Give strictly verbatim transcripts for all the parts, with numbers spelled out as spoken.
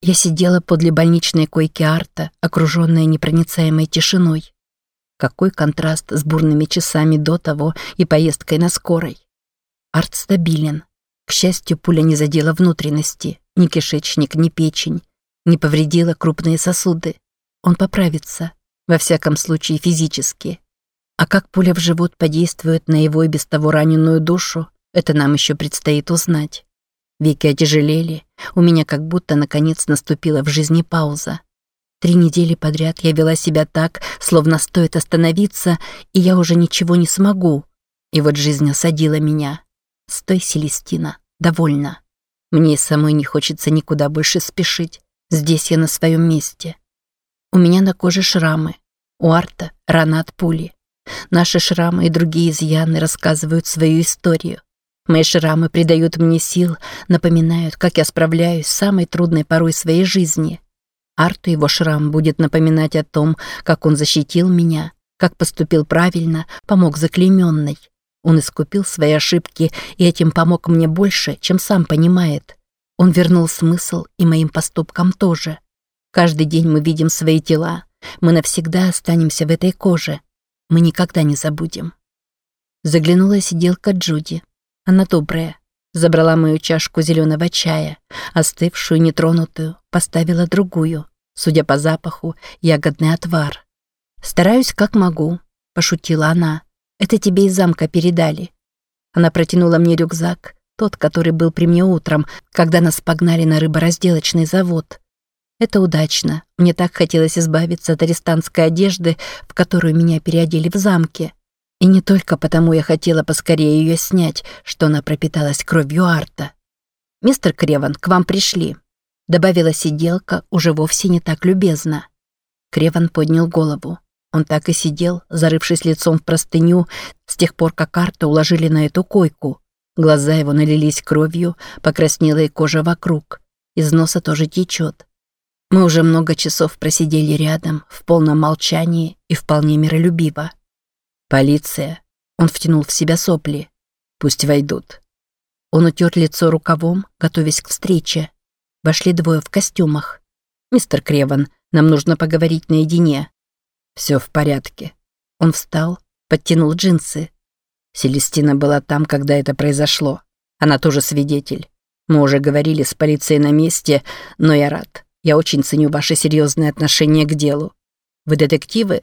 Я сидела подле больничной койки Арта, окруженная непроницаемой тишиной. Какой контраст с бурными часами до того и поездкой на скорой. Арт стабилен. К счастью, пуля не задела внутренности, ни кишечник, ни печень, не повредила крупные сосуды. Он поправится, во всяком случае физически. А как пуля в живот подействует на его и без того раненую душу, это нам еще предстоит узнать. Веки отяжелели, у меня как будто наконец наступила в жизни пауза. Три недели подряд я вела себя так, словно стоит остановиться, и я уже ничего не смогу. И вот жизнь осадила меня. Стой, Селестина, довольно. Мне и самой не хочется никуда больше спешить. Здесь я на своем месте. У меня на коже шрамы. У Арта рана от пули. Наши шрамы и другие изъяны рассказывают свою историю. Мои шрамы придают мне сил, напоминают, как я справляюсь с самой трудной порой своей жизни. Арту его шрам будет напоминать о том, как он защитил меня, как поступил правильно, помог заклейменной. Он искупил свои ошибки и этим помог мне больше, чем сам понимает. Он вернул смысл и моим поступкам тоже. Каждый день мы видим свои тела. Мы навсегда останемся в этой коже. Мы никогда не забудем. Заглянула сиделка Джуди. Она добрая. Забрала мою чашку зеленого чая, остывшую, нетронутую, поставила другую. Судя по запаху, ягодный отвар. «Стараюсь, как могу», – пошутила она. «Это тебе из замка передали». Она протянула мне рюкзак, тот, который был при мне утром, когда нас погнали на рыборазделочный завод. Это удачно. Мне так хотелось избавиться от арестантской одежды, в которую меня переодели в замке. И не только потому я хотела поскорее ее снять, что она пропиталась кровью Арта. «Мистер Креван, к вам пришли», — добавила сиделка уже вовсе не так любезно. Креван поднял голову. Он так и сидел, зарывшись лицом в простыню, с тех пор, как Арта уложили на эту койку. Глаза его налились кровью, покраснела и кожа вокруг. Из носа тоже течет. Мы уже много часов просидели рядом, в полном молчании и вполне миролюбиво. «Полиция!» Он втянул в себя сопли. «Пусть войдут». Он утер лицо рукавом, готовясь к встрече. Вошли двое в костюмах. «Мистер Креван, нам нужно поговорить наедине». «Все в порядке». Он встал, подтянул джинсы. Селестина была там, когда это произошло. Она тоже свидетель. Мы уже говорили с полицией на месте, но я рад. Я очень ценю ваше серьезное отношение к делу. Вы детективы?»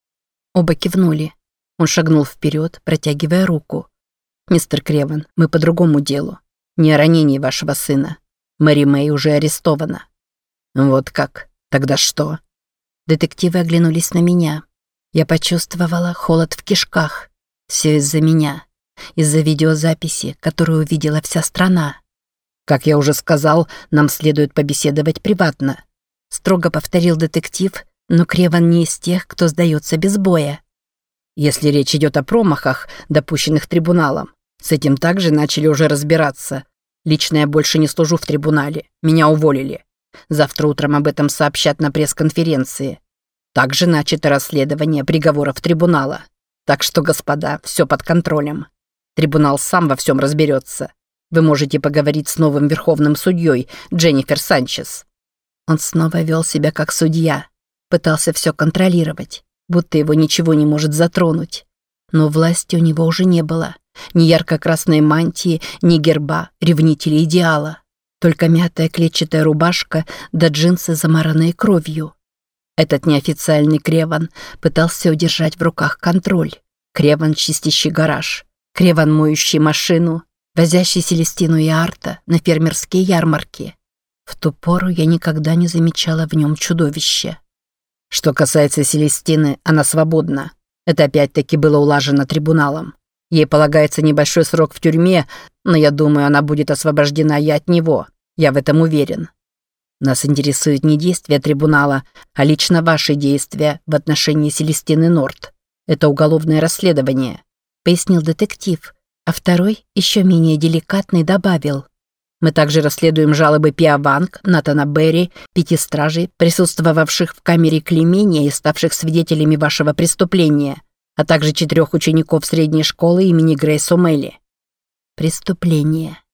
Оба кивнули. Он шагнул вперед, протягивая руку. «Мистер Креван, мы по другому делу. Не о ранении вашего сына. Мэри Мэй уже арестована». «Вот как? Тогда что?» Детективы оглянулись на меня. Я почувствовала холод в кишках. Все из-за меня. Из-за видеозаписи, которую увидела вся страна. «Как я уже сказал, нам следует побеседовать приватно», строго повторил детектив, но Креван не из тех, кто сдается без боя. «Если речь идет о промахах, допущенных трибуналом, с этим также начали уже разбираться. Лично я больше не служу в трибунале, меня уволили. Завтра утром об этом сообщат на пресс-конференции. Также начато расследование приговоров трибунала. Так что, господа, все под контролем. Трибунал сам во всем разберется. Вы можете поговорить с новым верховным судьей Дженнифер Санчес». Он снова вел себя как судья, пытался все контролировать, будто его ничего не может затронуть. Но власти у него уже не было. Ни ярко-красной мантии, ни герба, ревнителей идеала. Только мятая клетчатая рубашка да джинсы, замаранные кровью. Этот неофициальный Креван пытался удержать в руках контроль. Креван, чистящий гараж. Креван, моющий машину. Возящий Селестину и Арта на фермерские ярмарки. В ту пору я никогда не замечала в нем чудовища. Что касается Селестины, она свободна. Это опять-таки было улажено трибуналом. Ей полагается небольшой срок в тюрьме, но я думаю, она будет освобождена и от него. Я в этом уверен. Нас интересует не действия трибунала, а лично ваши действия в отношении Селестины Норт. Это уголовное расследование», — пояснил детектив, а второй, еще менее деликатный, добавил. «Мы также расследуем жалобы Пиа Ванг, Натана Берри, пяти стражей, присутствовавших в камере клеймения и ставших свидетелями вашего преступления, а также четырех учеников средней школы имени Грейс О'Мелли». Преступление.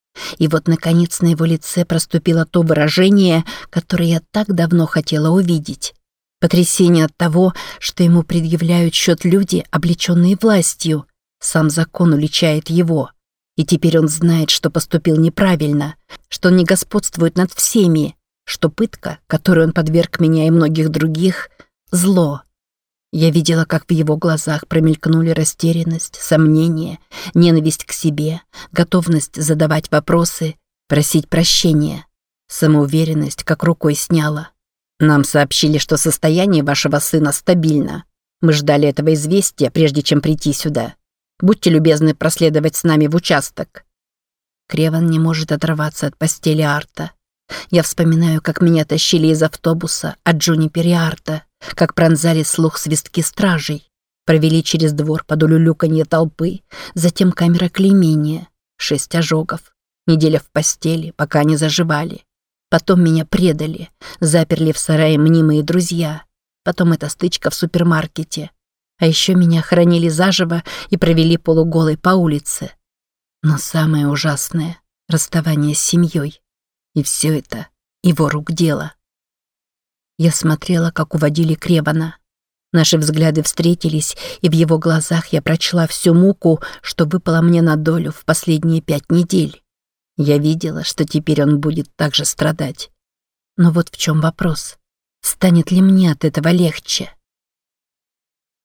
И вот, наконец, на его лице проступило то выражение, которое я так давно хотела увидеть. Потрясение от того, что ему предъявляют счет люди, облеченные властью. Сам закон уличает его. И теперь он знает, что поступил неправильно, что он не господствует над всеми, что пытка, которой он подверг меня и многих других, — зло. Я видела, как в его глазах промелькнули растерянность, сомнение, ненависть к себе, готовность задавать вопросы, просить прощения. Самоуверенность как рукой сняла. Нам сообщили, что состояние вашего сына стабильно. Мы ждали этого известия, прежде чем прийти сюда. Будьте любезны проследовать с нами в участок. Креван не может оторваться от постели Арта. Я вспоминаю, как меня тащили из автобуса от Джунипер и Арта, как пронзали слух свистки стражей, провели через двор под улюлюканье толпы, затем камера клеймения, шесть ожогов, неделя в постели, пока не заживали. Потом меня предали, заперли в сарае мнимые друзья, потом эта стычка в супермаркете. А еще меня хоронили заживо и провели полуголой по улице. Но самое ужасное — расставание с семьей. И все это его рук дело. Я смотрела, как уводили Кревана. Наши взгляды встретились, и в его глазах я прочла всю муку, что выпала мне на долю в последние пять недель. Я видела, что теперь он будет так же страдать. Но вот в чем вопрос. Станет ли мне от этого легче?